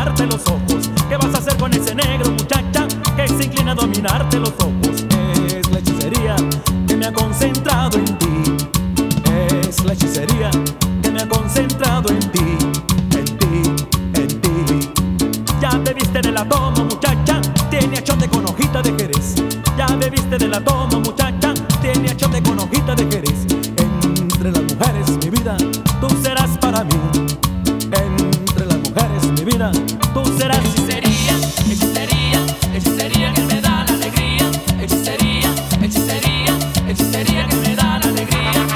dominarte los ojos. ¿Qué vas a hacer con ese negro, muchacha, que se inclina a dominarte los ojos? Es la hechicería que me ha concentrado en ti. Es la hechicería que me ha concentrado en ti, en ti, en ti. Ya bebiste de la toma, muchacha, tiene achote con hojita de Jerez. Ya bebiste de la toma, muchacha, tiene achote con hojita de Jerez. Entre las mujeres, mi vida, tú serás para mí. Entre las mujeres, mi vida, tú serás. Hechicería, hechicería, hechicería que me da la alegría. Hechicería, hechicería, hechicería que me da la alegría.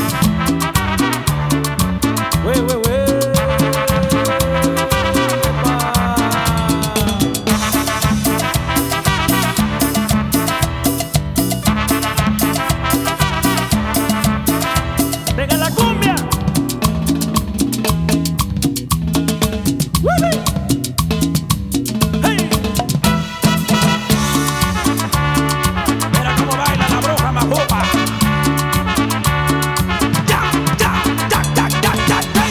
Wey, wey, wey. Venga la cumbia. Hey. Mira cómo baila la bruja majupa. Ya, ya, ya, ya, ya, ya, ya.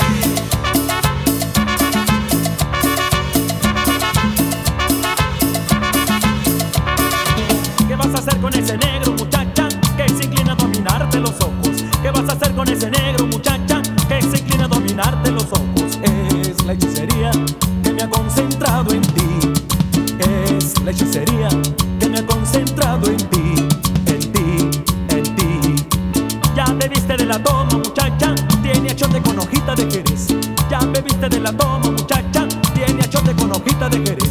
¿Qué vas a hacer con ese negro, muchacha, que se inclina a dominarte los ojos? ¿Qué vas a hacer con ese negro, muchacha, que se inclina a dominarte los ojos? Es la hechicería que me ha concentrado en ti. Es la hechicería que me ha concentrado en ti, en ti, en ti. Ya bebiste de la toma, muchacha, tiene achote con hojita de Jerez. Ya bebiste de la toma, muchacha, tiene achote con hojita de Jerez.